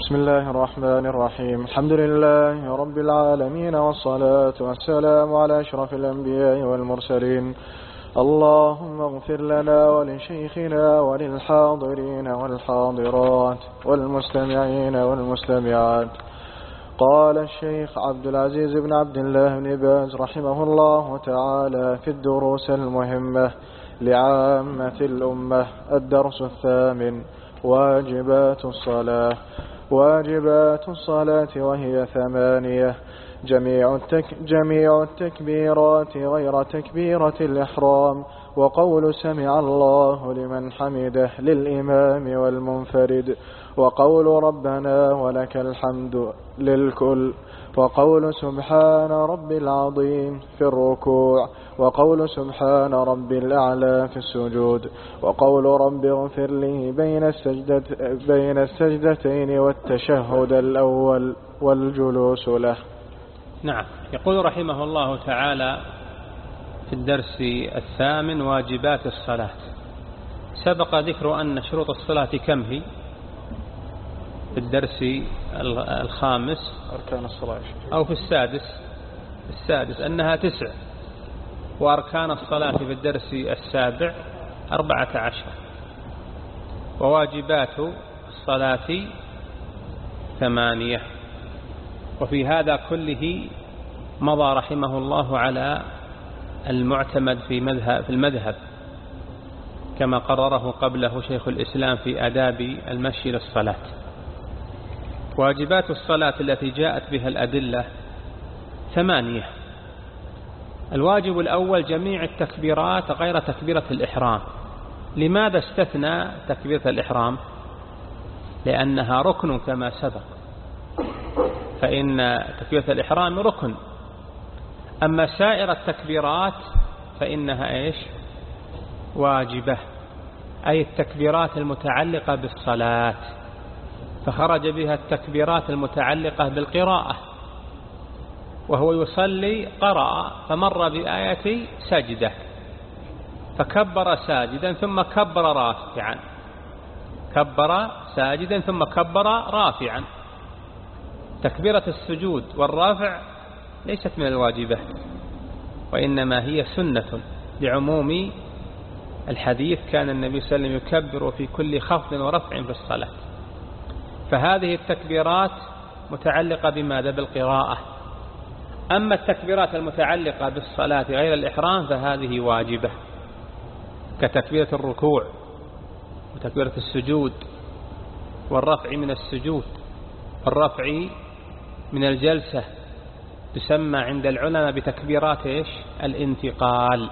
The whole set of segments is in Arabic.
بسم الله الرحمن الرحيم. الحمد لله رب العالمين، والصلاة والسلام على أشرف الأنبياء والمرسلين. اللهم اغفر لنا ولشيخنا وللحاضرين والحاضرات والمستمعين والمستمعات. قال الشيخ عبد العزيز بن عبد الله بن باز رحمه الله تعالى في الدروس المهمة لعامة الأمة: الدرس الثامن: واجبات الصلاة. واجبات الصلاة وهي 8: جميع التكبيرات غير تكبيرة الإحرام، وقول سمع الله لمن حمده للإمام والمنفرد، وقول ربنا ولك الحمد للكل، وقول سبحان ربي العظيم في الركوع، وقول سبحان ربي الأعلى في السجود، وقول رب اغفر لي بين السجدتين والتشهد الأول والجلوس له. نعم. يقول رحمه الله تعالى في الدرس الثامن: واجبات الصلاة. سبق ذكر أن شروط الصلاة كم هي؟ في الدرس الخامس أركان الصلاة، أو في السادس أنها 9، وأركان الصلاة في الدرس السابع 14، وواجبات الصلاة 8. وفي هذا كله مضى رحمه الله على المعتمد في المذهب كما قرره قبله شيخ الإسلام في آداب المشي للصلاة. واجبات الصلاة التي جاءت بها الأدلة 8. الواجب الأول: جميع التكبيرات غير تكبيرة الإحرام. لماذا استثنى تكبيرة الإحرام؟ لأنها ركن كما سبق، فإن تكبيرة الإحرام ركن. أما سائر التكبيرات فإنها واجبة، أي التكبيرات المتعلقة بالصلاة، فخرج بها التكبيرات المتعلقة بالقراءة، وهو يصلي قرأ فمر بآية سجدة فكبر ساجدا ثم كبر رافعا، كبر ساجدا ثم كبر رافعا. تكبيرة السجود والرافع ليست من الواجبات، وإنما هي سنة لعموم الحديث: كان النبي صلى الله عليه وسلم يكبر في كل خفض ورفع في الصلاة. فهذه التكبيرات متعلقة بماذا؟ بالقراءة. أما التكبيرات المتعلقة بالصلاة غير الإحرام فهذه واجبة، كتكبيرة الركوع وتكبيرة السجود والرفع من السجود والرفع من الجلسة، تسمى عند العلماء بتكبيرات الانتقال.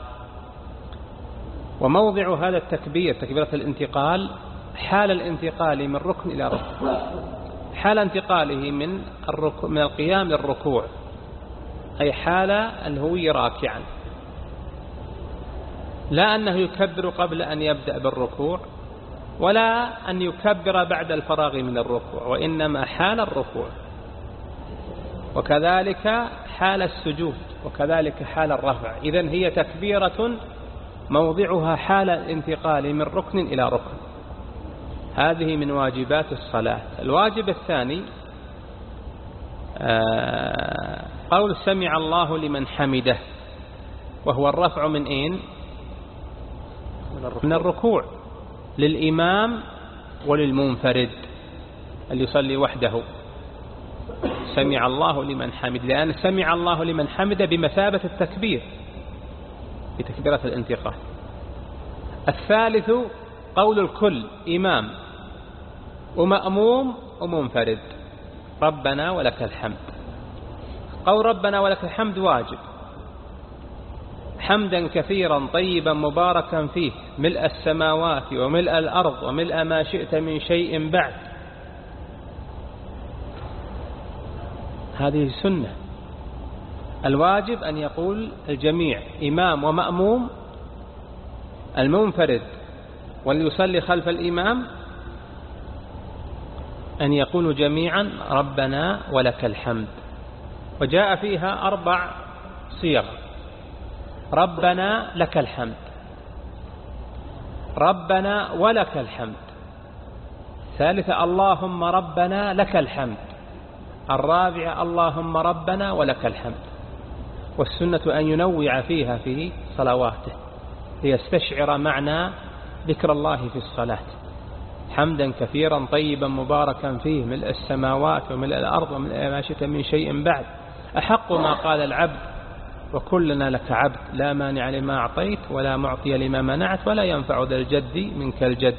وموضع هذا التكبير تكبيرة الانتقال حال الانتقال من ركن إلى ركن، حال انتقاله من القيام للركوع، أي حال الهوي راكعا، لا أنه يكبر قبل أن يبدأ بالركوع ولا أن يكبر بعد الفراغ من الركوع، وإنما حال الركوع، وكذلك حال السجود، وكذلك حال الرفع. إذن هي تكبيرة موضعها حال الانتقال من ركن إلى ركن. هذه من واجبات الصلاة. الواجب الثاني قول سمع الله لمن حمده، وهو الرفع من أين؟ من الركوع، للإمام وللمنفرد اللي يصلي وحده. سمع الله لمن حمده، لأن سمع الله لمن حمده بمثابة التكبير بتكبيرة الانتقال. الثالث قول الكل: إمام ومأموم ومنفرد: ربنا ولك الحمد. قول ربنا ولك الحمد واجب، حمدا كثيرا طيبا مباركا فيه ملء السماوات وملء الأرض وملء ما شئت من شيء بعد. هذه سنة. الواجب أن يقول الجميع: إمام ومأموم، المنفرد واللي يصلي خلف الإمام، أن يقولوا جميعا: ربنا ولك الحمد. وجاء فيها 4 صيغ: ربنا لك الحمد، ربنا ولك الحمد، الثالثة اللهم ربنا لك الحمد. الرابعة اللهم ربنا ولك الحمد. والسنة أن ينوع فيها في صلواته ليستشعر معنى ذكر الله في الصلاة، حمدا كثيرا طيبا مباركا فيه ملء السماوات وملء الأرض وملء ما شئت من شيء بعد، أحق ما قال العبد وكلنا لك عبد، لا مانع لما أعطيت ولا معطي لما منعت ولا ينفع ذا الجد منك الجد.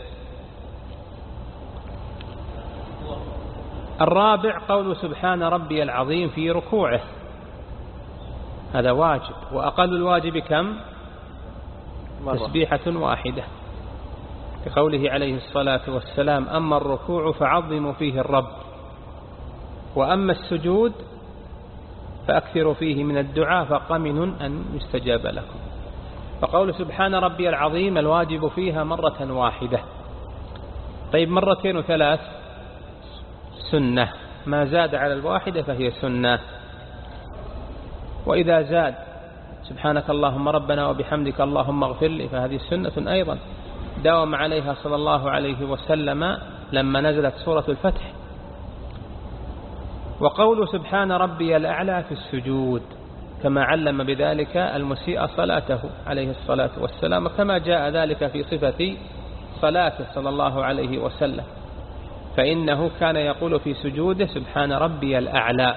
الرابع قول سبحان ربي العظيم في ركوعه، هذا واجب، وأقل الواجب كم؟ تسبيحة واحدة، كقوله عليه الصلاة والسلام أما الركوع فعظموا فيه الرب، وأما السجود فأكثروا فيه من الدعاء فقمن أن يستجاب لكم. فقول سبحان ربي العظيم الواجب فيها مرة واحدة. طيب مرتين وثلاث سنة، ما زاد على الواحدة فهي سنة. وإذا زاد سبحانك اللهم ربنا وبحمدك اللهم اغفر لي فهذه سنة أيضا داوم عليها صلى الله عليه وسلم لما نزلت سورة الفتح. وقول سبحان ربي الأعلى في السجود، كما علم بذلك المسيء صلاته عليه الصلاة والسلام، كما جاء ذلك في صفة صلاته صلى الله عليه وسلم، فإنه كان يقول في سجوده سبحان ربي الأعلى.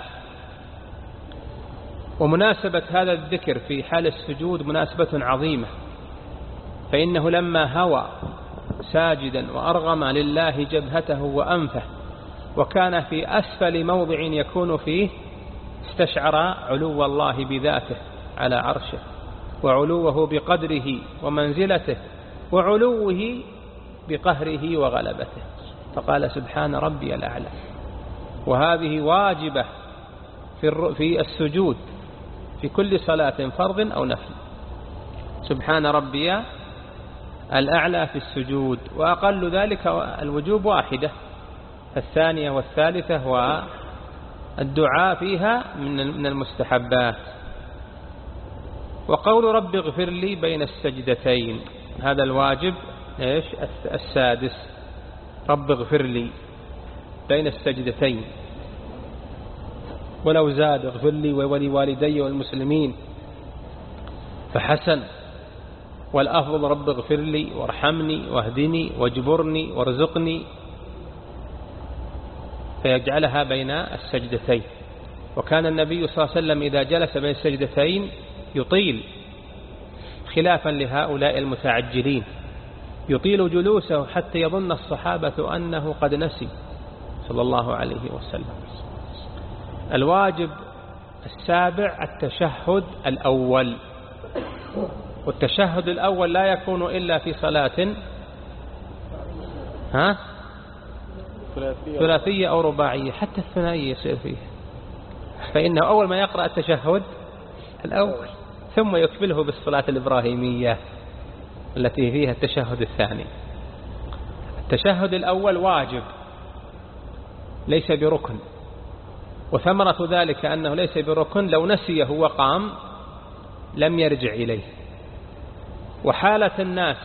ومناسبة هذا الذكر في حال السجود مناسبة عظيمة، فإنه لما هوى ساجدا وأرغم لله جبهته وأنفه وكان في أسفل موضع يكون فيه، استشعر علو الله بذاته على عرشه، وعلوه بقدره ومنزلته، وعلوه بقهره وغلبته، فقال سبحان ربي الأعلى. وهذه واجبة في السجود في كل صلاة فرض أو نفل، سبحان ربي الأعلى في السجود. وأقل ذلك الوجوب واحدة، الثانية والثالثة والدعاء فيها من المستحبات. وقول رب اغفر لي بين السجدتين، هذا الواجب إيش؟ السادس، رب اغفر لي بين السجدتين. ولو زاد اغفر لي ولوالدي والمسلمين فحسن، والأفضل رب اغفر لي وارحمني واهدني واجبرني وارزقني، فيجعلها بين السجدتين. وكان النبي صلى الله عليه وسلم إذا جلس بين السجدتين يطيل، خلافا لهؤلاء المتعجلين، يطيل جلوسه حتى يظن الصحابة أنه قد نسي صلى الله عليه وسلم. الواجب السابع التشهد الأول، والتشهد الأول لا يكون إلا في صلاة ثلاثية أو رباعية، حتى الثنائية يصير فيها، فإنه أول ما يقرأ التشهد الأول ثم يكمله بالصلاة الإبراهيمية التي فيها التشهد الثاني. التشهد الأول واجب ليس بركن، وثمرة ذلك أنه ليس بركن لو نسيه وقام لم يرجع إليه. وحالة الناس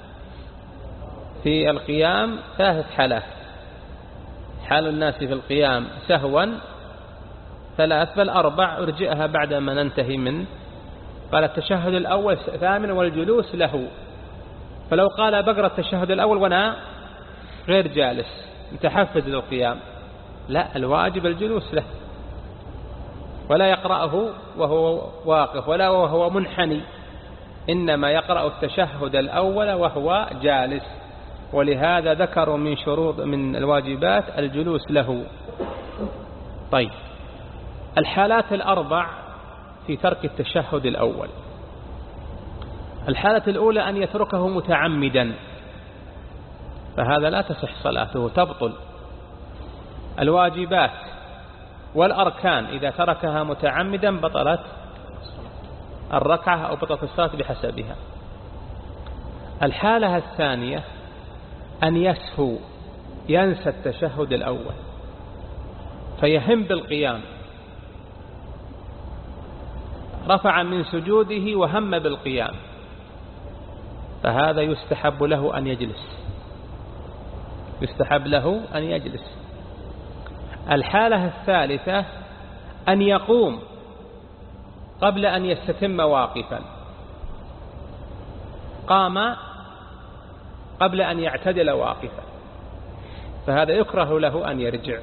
في القيام ثلاثة حالات، حال الناس في القيام سهوا ثلاث بل أربع، أرجئها بعد ما ننتهي من قال التشهد الأول ثامن والجلوس له. فلو قال بقرأ التشهد الأول وأنا غير جالس متحفز للقيام، لا، الواجب الجلوس له، ولا يقرأه وهو واقف ولا وهو منحني، إنما يقرأ التشهد الأول وهو جالس. ولهذا ذكروا من شروط من الواجبات الجلوس له. طيب، الحالات الأربع في ترك التشهد الأول. الحالة الأولى أن يتركه متعمدا، فهذا لا تصح صلاته، تبطل. الواجبات والأركان إذا تركها متعمدا بطلت الركعة أو بطلت الصلاة بحسبها. الحالة الثانية أن يسهو، ينسى التشهد الأول فيهم بالقيام، رفع من سجوده وهم بالقيام، فهذا يستحب له أن يجلس يستحب له أن يجلس. الحالة الثالثة أن يقوم قبل أن يستتم واقفا، قام قبل أن يعتدل واقفا، فهذا يكره له أن يرجع،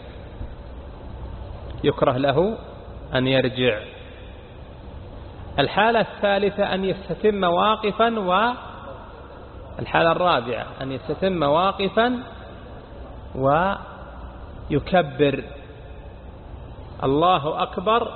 يكره له أن يرجع. الحالة الثالثة أن يستتم واقفا، والحالة الرابعة أن يستتم واقفا ويكبر الله أكبر،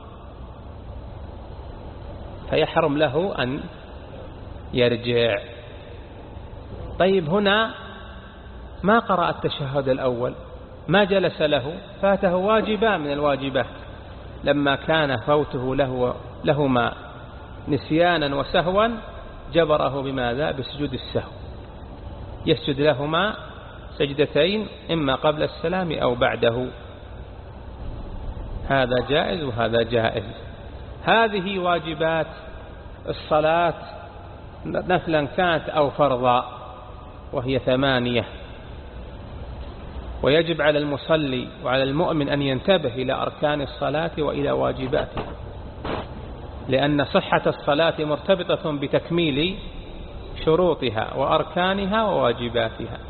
فيحرم له أن يرجع. طيب هنا ما قرأ التشهد الأول، ما جلس له، فاته واجبان من الواجبات، لما كان فوته لهما نسيانا وسهوا جبره بماذا؟ بسجود السهو، يسجد لهما سجدتين إما قبل السلام أو بعده، هذا جائز وهذا جائز. هذه واجبات الصلاة نفلا كانت أو فرضا، وهي 8. ويجب على المصلي وعلى المؤمن أن ينتبه إلى أركان الصلاة وإلى واجباتها، لأن صحة الصلاة مرتبطة بتكميل شروطها وأركانها وواجباتها.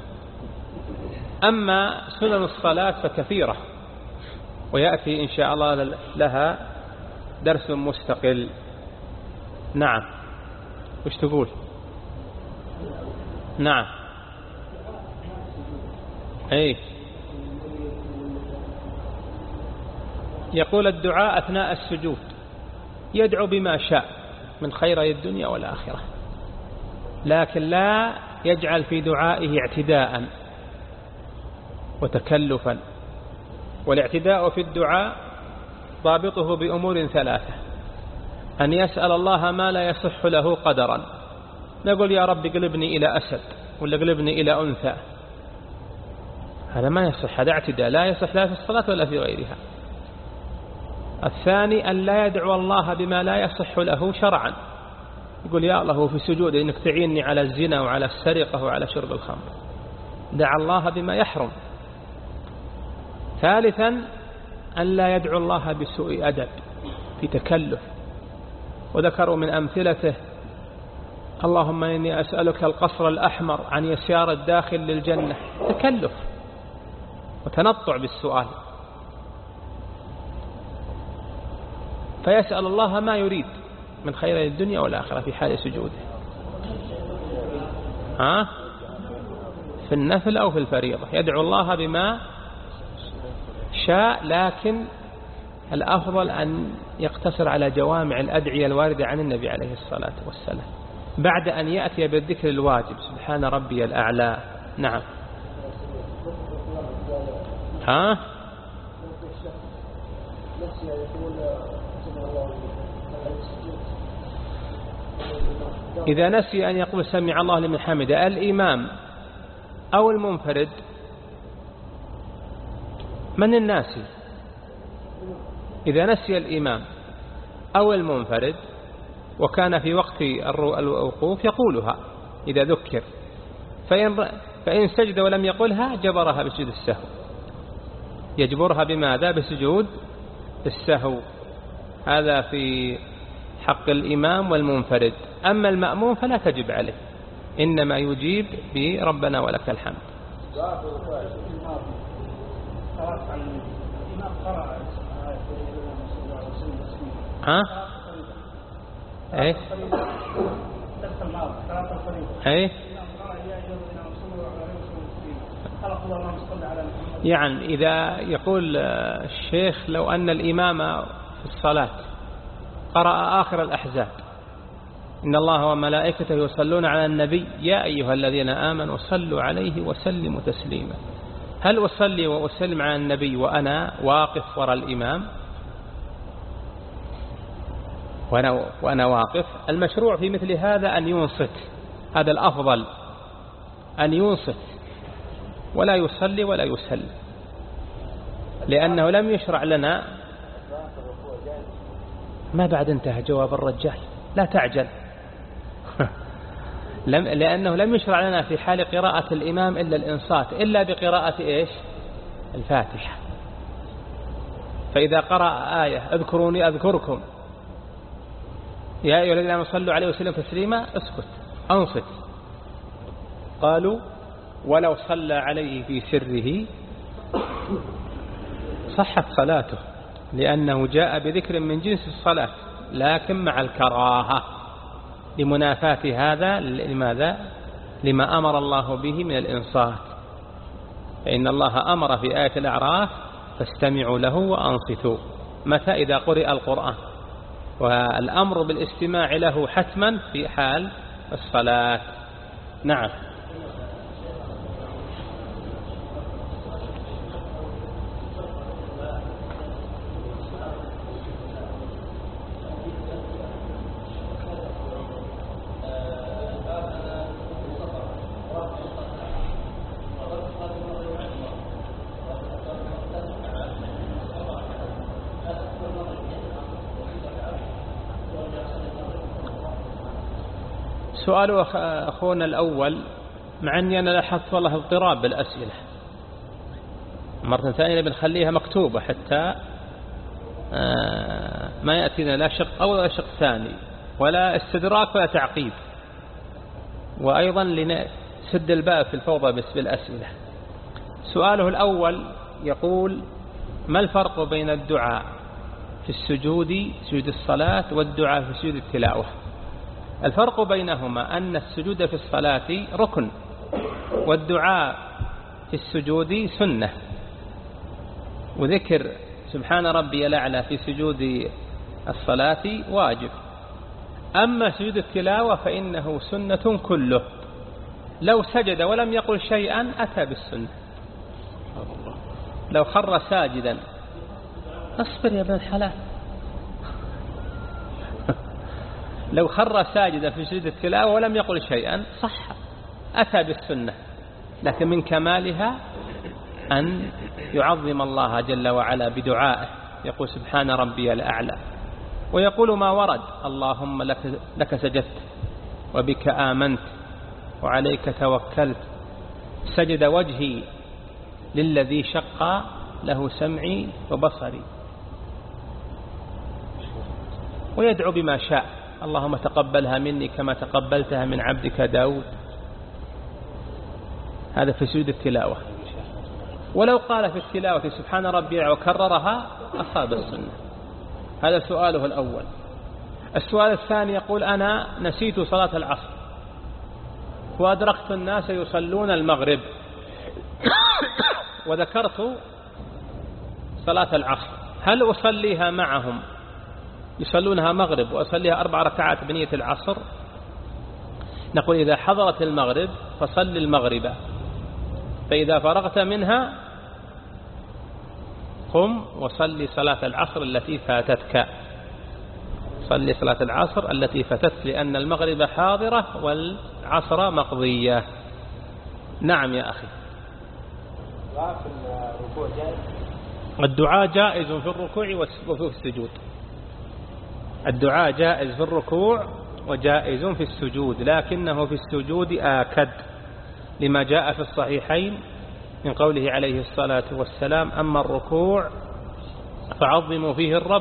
أما سنن الصلاة فكثيرة، ويأتي إن شاء الله لها درس مستقل. نعم، وش تقول؟ نعم، أي يقول الدعاء أثناء السجود يدعو بما شاء من خيري الدنيا والآخرة، لكن لا يجعل في دعائه اعتداء وتكلفا. والاعتداء في الدعاء ضابطه بأمور 3: أن يسأل الله ما لا يصح له قدرا، نقول يا رب قلبني إلى أسد ولا قلبني إلى أنثى، هذا ما يصح، هذا اعتداء لا يصح لا في الصلاة ولا في غيرها. الثاني أن لا يدعو الله بما لا يصح له شرعا، يقول يا الله في سجود إنك تعيني على الزنا وعلى السرقة وعلى شرب الخمر، دعا الله بما يحرم. ثالثا أن لا يدعو الله بسوء أدب في تكلف، وذكروا من أمثلته اللهم إني أسألك القصر الأحمر عن يسار الداخل للجنة، تكلف وتنطع بالسؤال، فيسأل الله ما يريد من خير الدنيا والآخرة في حال سجوده، في النفل أو في الفريضة يدعو الله بما شاء، لكن الأفضل أن يقتصر على جوامع الأدعية الواردة عن النبي عليه الصلاة والسلام بعد أن يأتي بالذكر الواجب سبحان ربي الأعلى. نعم، إذا نسي أن يقول سمع الله لمن حمده الإمام أو المنفرد، من الناسي؟ إذا نسي الإمام أو المنفرد وكان في وقت الوقوف يقولها إذا ذكر، فإن سجد ولم يقلها جبرها بسجود السهو، يجبرها بماذا؟ بسجود السهو. هذا في حق الإمام والمنفرد. أما المأموم فلا تجب عليه، إنما يجيب بربنا ولك الحمد. ايه ايه يعني إذا يقول الشيخ لو أن الإمام في الصلاة قرأ آخر الأحزاب إن الله وملائكته يصلون على النبي يا أيها الذين آمنوا صلوا عليه وسلموا تسليما، هل أصلي وأسلم على النبي وأنا واقف وراء الإمام وأنا واقف؟ المشروع في مثل هذا أن ينصت، هذا الأفضل أن ينصت ولا يصلي ولا يسلم، لأنه لم يشرع لنا. ما بعد انتهى جواب الرجال، لا تعجل. لأنه لم يشرع لنا في حال قراءة الإمام إلا الإنصات إلا بقراءة إيش؟ الفاتحة. فإذا قرأ آية اذكروني أذكركم يا أيها الذين آمنوا صلوا عليه وسلم تسليما، اسكت أنصت. قالوا ولو صلى عليه في سره صحت صلاته، لأنه جاء بذكر من جنس الصلاة لكن مع الكراهة لمنافاة هذا. لماذا؟ لما أمر الله به من الإنصات، فإن الله أمر في آية الأعراف فاستمعوا له وأنصتوا. متى؟ إذا قرئ القرآن، والأمر بالاستماع له حتما في حال الصلاة. نعم. سؤال أخونا الأول، مع أني أنا لاحظت والله اضطراب بالأسئلة، مرة ثانية بنخليها مكتوبة حتى ما يأتينا لا شق أول ولا شق ثاني ولا استدراك ولا تعقيب، وأيضا لنسد الباب في الفوضى بالأسئلة. سؤاله الأول يقول: ما الفرق بين الدعاء في السجود سجود الصلاة والدعاء في سجود التلاوة؟ الفرق بينهما أن السجود في الصلاة ركن، والدعاء في السجود سنة، وذكر سبحان ربي الأعلى في سجود الصلاة واجب. أما سجود التلاوة فإنه سنة كله، لو سجد ولم يقل شيئا أتى بالسنة. لو خر ساجدا، اصبر يا ابن الحلال، لو خر ساجدا في سجود التلاوة ولم يقل شيئا صح، أتى بالسنة، لكن من كمالها أن يعظم الله جل وعلا بدعائه، يقول سبحان ربي الأعلى، ويقول ما ورد: اللهم لك سجدت وبك آمنت وعليك توكلت، سجد وجهي للذي شق له سمعي وبصري، ويدعو بما شاء: اللهم تقبلها مني كما تقبلتها من عبدك داود. هذا في سجود التلاوة. ولو قال في التلاوة سبحان ربي وكررها أصاب السنة. هذا سؤاله الأول. السؤال الثاني يقول: أنا نسيت صلاة العصر وأدركت الناس يصلون المغرب وذكرت صلاة العصر، هل أصليها معهم يصلونها مغرب وأصليها 4 ركعات بنية العصر؟ نقول: إذا حضرت المغرب فصل المغرب، فإذا فرغت منها قم وصلي صلاة العصر التي فاتتك. صلي صلاة العصر التي فاتتك، لأن المغرب حاضرة والعصر مقضية. نعم يا أخي. الدعاء جائز في الركوع وفي السجود. الدعاء جائز في الركوع وجائز في السجود، لكنه في السجود آكد، لما جاء في الصحيحين من قوله عليه الصلاة والسلام: أما الركوع فعظموا فيه الرب،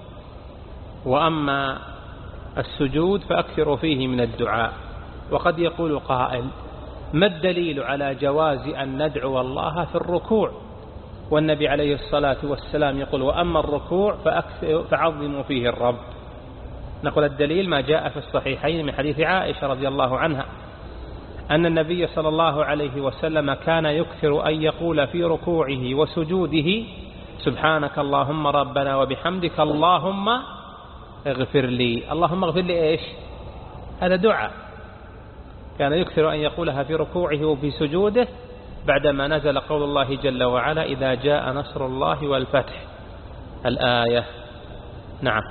وأما السجود فأكثروا فيه من الدعاء. وقد يقول قائل: ما الدليل على جواز أن ندعو الله في الركوع والنبي عليه الصلاة والسلام يقول: وأما الركوع فعظموا فيه الرب؟ نقول: الدليل ما جاء في الصحيحين من حديث عائشة رضي الله عنها أن النبي صلى الله عليه وسلم كان يكثر أن يقول في ركوعه وسجوده: سبحانك اللهم ربنا وبحمدك اللهم اغفر لي. اللهم اغفر لي إيش؟ هذا دعاء، كان يكثر أن يقولها في ركوعه وفي سجوده بعدما نزل قول الله جل وعلا: إذا جاء نصر الله والفتح، الآية. نعم.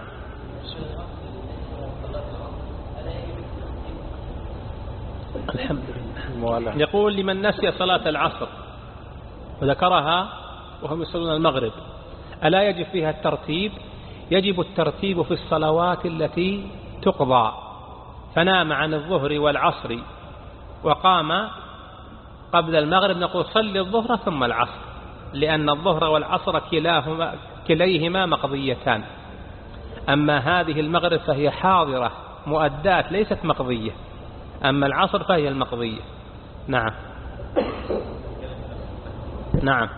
الحمد لله. يقول: لمن نسي صلاة العصر وذكرها وهم يصلون المغرب ألا يجب فيها الترتيب؟ يجب الترتيب في الصلوات التي تقضى، فنام عن الظهر والعصر وقام قبل المغرب نقول صل الظهر ثم العصر، لأن الظهر والعصر كليهما مقضيتان. أما هذه المغرب فهي حاضرة مؤدات ليست مقضية، أما العصر فهي المقضية. نعم نعم.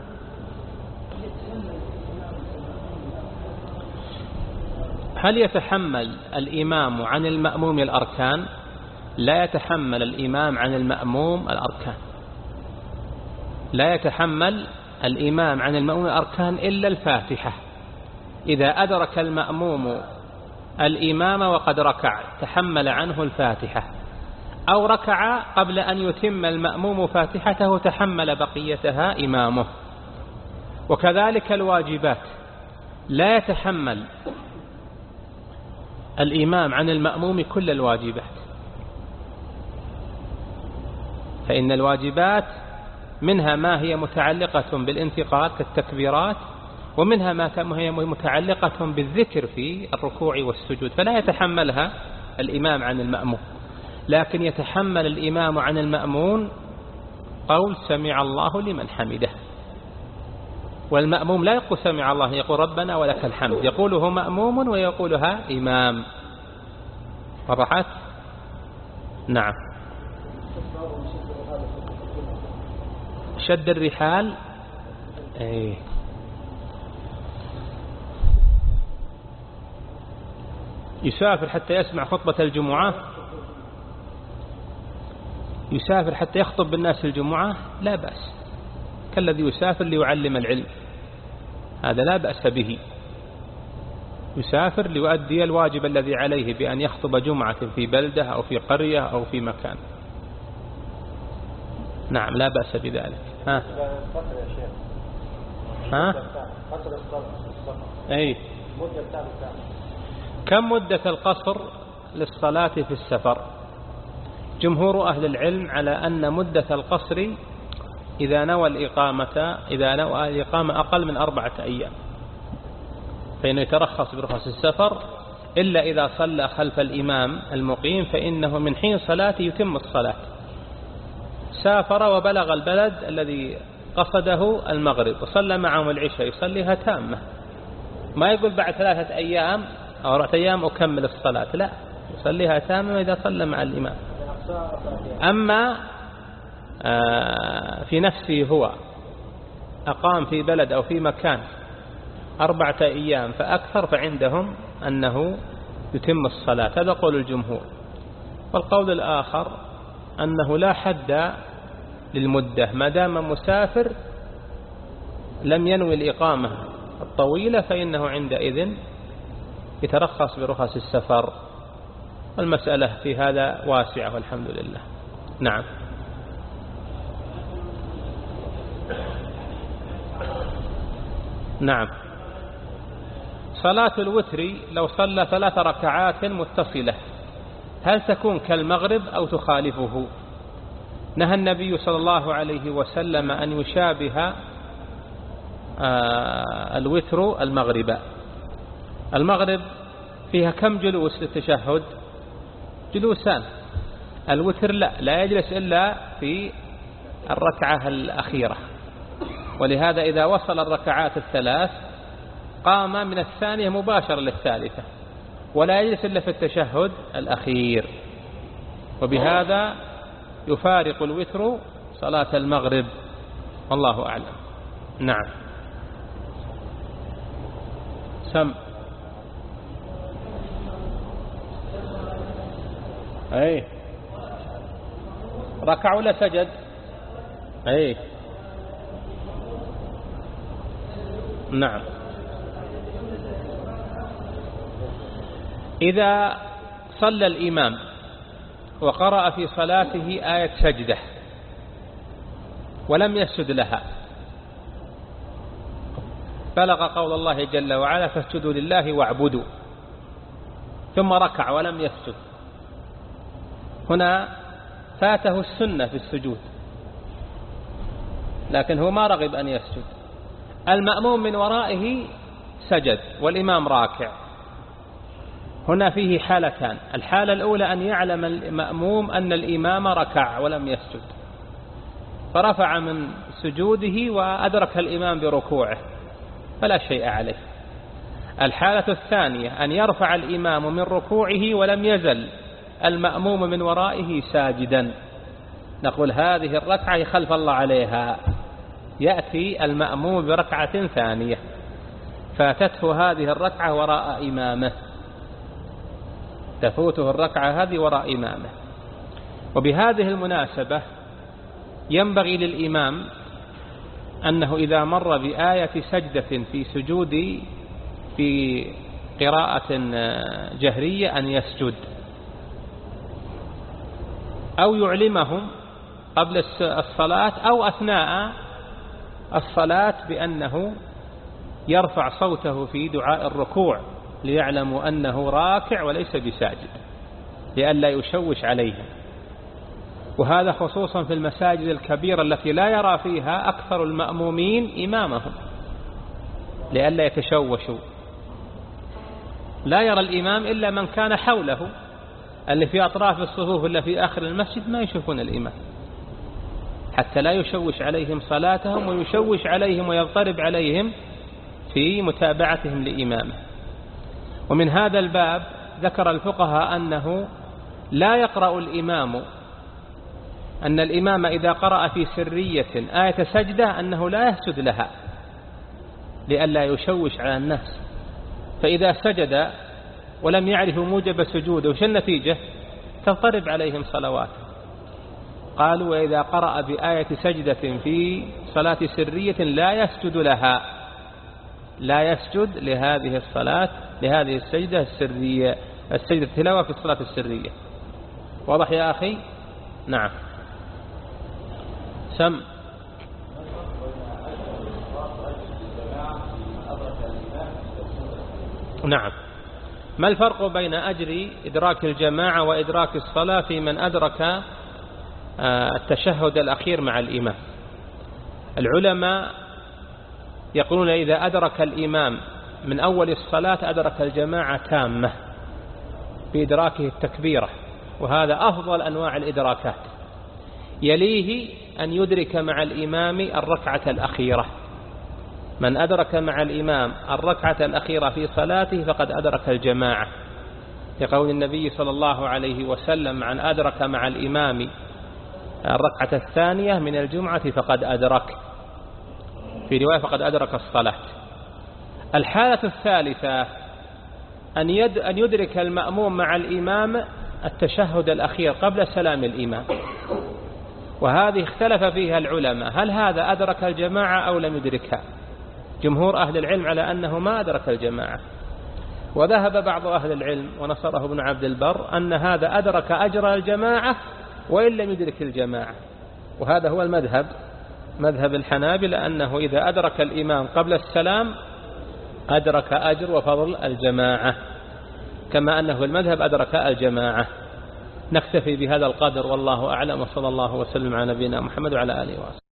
هل يتحمل الإمام عن المأموم الأركان؟ لا يتحمل الإمام عن المأموم الأركان، لا يتحمل الإمام عن المأموم الأركان إلا الفاتحة. إذا أدرك المأموم الإمام وقد ركع تحمل عنه الفاتحة، أو ركع قبل أن يتم المأموم فاتحته تحمل بقيتها إمامه. وكذلك الواجبات، لا يتحمل الإمام عن المأموم كل الواجبات، فإن الواجبات منها ما هي متعلقة بالانتقال كالتكبيرات، ومنها ما هي متعلقة بالذكر في الركوع والسجود، فلا يتحملها الإمام عن المأموم. لكن يتحمل الإمام عن المأمون قول سمع الله لمن حمده، والمأموم لا يقول سمع الله، يقول ربنا ولك الحمد، يقوله مأموم ويقولها إمام. وضحت؟ نعم. شد الرحال، أي يسافر حتى يسمع خطبة الجمعة، يسافر حتى يخطب بالناس الجمعة لا بأس، كالذي يسافر ليعلم العلم، هذا لا بأس به. يسافر ليؤدي الواجب الذي عليه بأن يخطب جمعة في بلدة أو في قرية أو في مكان. نعم لا بأس بذلك. ها ها أي كم مدة القصر للصلاة في السفر؟ جمهور أهل العلم على أن مدة القصر إذا نوى الإقامة أقل من 4 أيام فإنه يترخص برخص السفر، إلا إذا صلى خلف الإمام المقيم فإنه من حين صلاته يتم الصلاة. سافر وبلغ البلد الذي قصده المغرب وصلى معهم العشاء يصليها تامة، ما يقول بعد 3 أيام أو 4 أيام أكمل الصلاة، لا، يصليها تامة إذا صلى مع الإمام. أما في نفسه هو أقام في بلد أو في مكان 4 أيام فأكثر فعندهم أنه يتم الصلاة، هذا قول الجمهور. والقول الآخر أنه لا حد للمدة، ما دام مسافر لم ينوي الإقامة الطويلة فإنه عندئذ يترخص برخص السفر. والمسألة في هذا واسعة والحمد لله. نعم. نعم. صلاة الوتر لو صلى 3 ركعات متصلة هل تكون كالمغرب أو تخالفه؟ نهى النبي صلى الله عليه وسلم أن يشابه الوتر المغرب. المغرب فيها كم جلوس للتشهد؟ جلوسان. الوتر لا يجلس إلا في الركعة الأخيرة، ولهذا إذا وصل الركعات 3 قام من الثانية مباشرة للثالثة، ولا يجلس إلا في التشهد الأخير، وبهذا يفارق الوتر صلاة المغرب، والله أعلم. نعم. سم. أي ركع ولا سجد؟ أي نعم. إذا صلى الإمام وقرأ في صلاته آية سجدة ولم يسجد لها، بلغ قول الله جل وعلا فاسجدوا لله واعبدوا، ثم ركع ولم يسجد، هنا فاته السنة في السجود لكن هو ما رغب أن يسجد. المأموم من ورائه سجد والإمام راكع، هنا فيه حالتان. الحالة الأولى أن يعلم المأموم أن الإمام ركع ولم يسجد، فرفع من سجوده وأدرك الإمام بركوعه فلا شيء عليه. الحالة الثانية أن يرفع الإمام من ركوعه ولم يزل المأموم من ورائه ساجدا، نقول هذه الركعة يخلف الله عليها، يأتي المأموم بركعة ثانية فاتته هذه الركعة وراء إمامه، تفوته الركعة هذه وراء إمامه. وبهذه المناسبة ينبغي للإمام أنه إذا مر بآية سجدة في سجود في قراءة جهرية أن يسجد، أو يعلمهم قبل الصلاة أو أثناء الصلاة بأنه يرفع صوته في دعاء الركوع ليعلموا أنه راكع وليس بساجد، لئلا يشوش عليهم. وهذا خصوصا في المساجد الكبيرة التي لا يرى فيها أكثر المأمومين إمامهم، لئلا يتشوشوا. لا يرى الإمام إلا من كان حوله، اللي في أطراف الصفوف اللي في آخر المسجد ما يشوفون الإمام، حتى لا يشوش عليهم صلاتهم ويشوش عليهم ويضطرب عليهم في متابعتهم لإمامه. ومن هذا الباب ذكر الفقهاء أنه لا يقرأ الإمام، أن الإمام إذا قرأ في سرية آية سجدة أنه لا يسجد لها لئلا يشوش على الناس، فإذا سجد ولم يعرفوا موجب سجوده وش النتيجة؟ تضطرب عليهم صلوات. قالوا وإذا قرأ بآية سجدة في صلاة سرية لا يسجد لها، لا يسجد لهذه الصلاة، لهذه السجدة السرية، السجدة التلاوة في الصلاة السرية. واضح يا أخي؟ نعم. سم. نعم. ما الفرق بين أجر إدراك الجماعة وإدراك الصلاة في من أدرك التشهد الأخير مع الإمام؟ العلماء يقولون إذا أدرك الإمام من أول الصلاة أدرك الجماعة تامة بإدراكه التكبيرة، وهذا أفضل أنواع الإدراكات. يليه أن يدرك مع الإمام الركعة الأخيرة، من أدرك مع الإمام الركعة الأخيرة في صلاته فقد أدرك الجماعة، لقول النبي صلى الله عليه وسلم عن أدرك مع الإمام الركعة الثانية من الجمعة فقد أدرك، في رواية فقد أدرك الصلاة. الحالة الثالثة أن يدرك المأموم مع الإمام التشهد الأخير قبل سلام الإمام، وهذه اختلف فيها العلماء، هل هذا أدرك الجماعة أو لم يدركها؟ جمهور أهل العلم على أنه ما أدرك الجماعة، وذهب بعض أهل العلم ونصره ابن عبد البر أن هذا أدرك أجر الجماعة وإن لم يدرك الجماعة، وهذا هو المذهب، مذهب الحنابلة، أنه إذا أدرك الإمام قبل السلام أدرك أجر وفضل الجماعة، كما أنه المذهب أدرك الجماعة. نكتفي بهذا القدر والله أعلم، وصلى الله وسلم على نبينا محمد وعلى آله وصحبه.